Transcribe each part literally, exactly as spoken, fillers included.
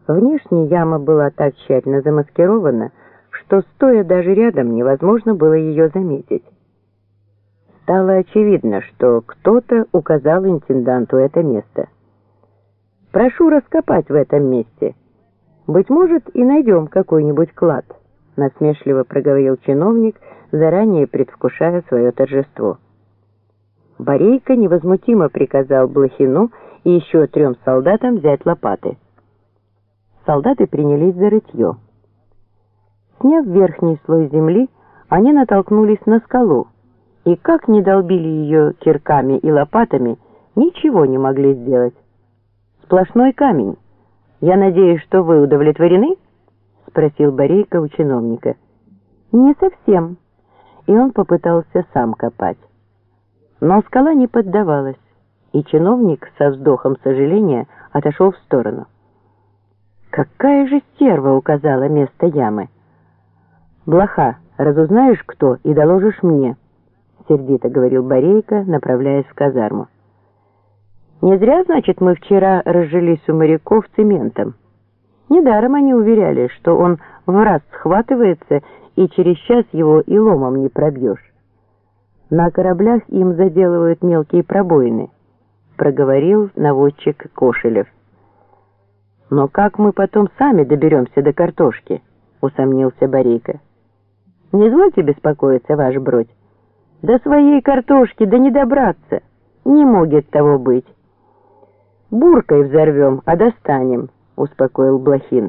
Внешне яма была так тщательно замаскирована, что, стоя даже рядом, невозможно было ее заметить. Стало очевидно, что кто-то указал интенданту это место. «Прошу раскопать в этом месте. Быть может, и найдем какой-нибудь клад», — насмешливо проговорил чиновник, заранее предвкушая свое торжество. Борейко невозмутимо приказал Блохину и еще трем солдатам взять лопаты. Солдаты принялись за рытье. Сняв верхний слой земли, они натолкнулись на скалу, и как ни долбили ее кирками и лопатами, ничего не могли сделать. Сплошной камень. «Я надеюсь, что вы удовлетворены?» — спросил Борейко у чиновника. «Не совсем». И он попытался сам копать. Но скала не поддавалась, и чиновник со вздохом сожаления отошел в сторону. «Какая же стерва указала место ямы!» «Блоха, разузнаешь, кто, и доложишь мне», — сердито говорил Борейко, направляясь в казарму. «Не зря, значит, мы вчера разжились у моряков цементом. Недаром они уверяли, что он в раз схватывается, и через час его и ломом не пробьешь. На кораблях им заделывают мелкие пробоины», — проговорил наводчик Кошелев. «Но как мы потом сами доберемся до картошки?» — усомнился Борейко. «Не извольте беспокоиться, ваш бродь. До своей картошки да не добраться. Не может того быть». «Буркой взорвем, а достанем», — успокоил Блохин.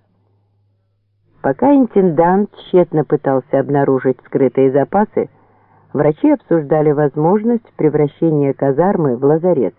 Пока интендант тщетно пытался обнаружить скрытые запасы, врачи обсуждали возможность превращения казармы в лазарет.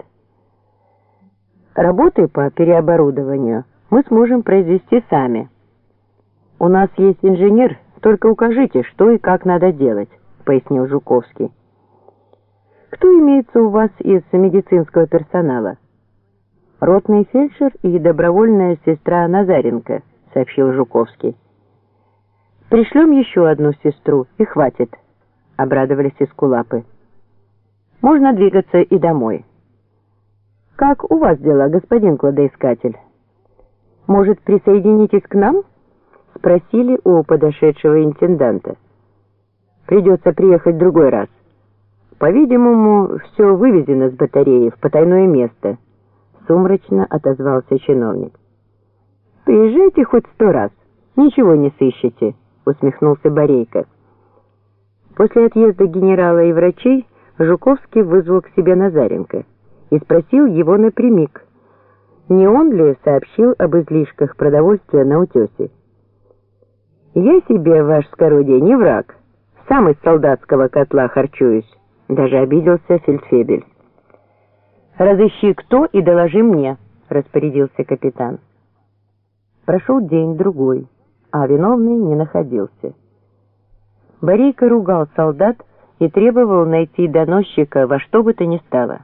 «Работы по переоборудованию мы сможем произвести сами. У нас есть инженер, только укажите, что и как надо делать», — пояснил Жуковский. «Кто имеется у вас из медицинского персонала?» «Ротный фельдшер и добровольная сестра Назаренко», — сообщил Жуковский. «Пришлем еще одну сестру, и хватит», — обрадовались эскулапы. «Можно двигаться и домой». «Как у вас дела, господин кладоискатель? Может, присоединитесь к нам?» — спросили у подошедшего интенданта. «Придется приехать в другой раз. По-видимому, все вывезено с батареи в потайное место», — сумрачно отозвался чиновник. «Приезжайте хоть сто раз, ничего не сыщете», — усмехнулся Борейко. После отъезда генерала и врачей Жуковский вызвал к себе Назаренко и спросил его напрямик, не он ли сообщил об излишках продовольствия на утесе. «Я себе, ваше скородие, не враг, сам из солдатского котла харчуюсь», — даже обиделся фельдфебель. «Разыщи кто и доложи мне», — распорядился капитан. Прошел день-другой, а виновный не находился. Борейко ругал солдат и требовал найти доносчика во что бы то ни стало.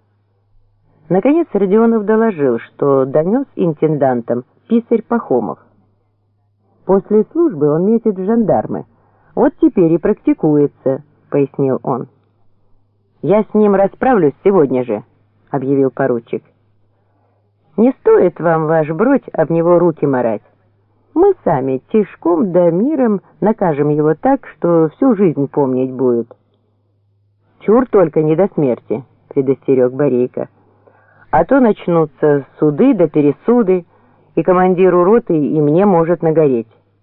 Наконец Родионов доложил, что донес интендантам писарь Пахомов. «После службы он метит в жандармы. Вот теперь и практикуется», — пояснил он. «Я с ним расправлюсь сегодня же», — объявил поручик. «Не стоит вам, ваш бродь, об него руки марать. Мы сами тишком да миром накажем его так, что всю жизнь помнить будет». «Чур только не до смерти», — предостерег Борейко. «А то начнутся суды да пересуды, и командиру роты и мне может нагореть».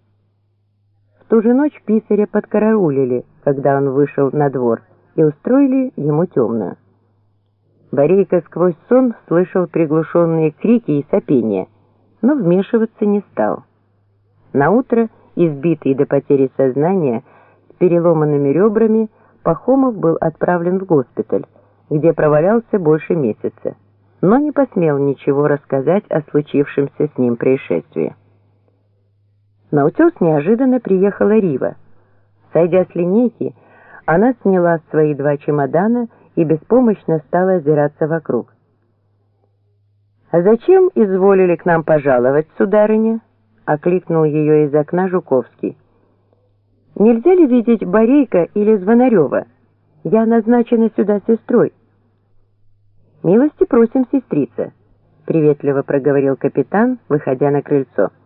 В ту же ночь писаря подкараулили, когда он вышел на двор, и устроили ему темную. Борейко сквозь сон слышал приглушенные крики и сопения, но вмешиваться не стал. Наутро, избитый до потери сознания, с переломанными ребрами, Пахомов был отправлен в госпиталь, где провалялся больше месяца, но не посмел ничего рассказать о случившемся с ним происшествии. На утес неожиданно приехала Рива. Сойдя с линейки, она сняла свои два чемодана и беспомощно стала озираться вокруг. «А зачем изволили к нам пожаловать, сударыня?» — окликнул ее из окна Жуковский. «Нельзя ли видеть Борейко или Звонарева? Я назначена сюда сестрой». «Милости просим, сестрица. приветливо проговорил капитан, выходя на крыльцо.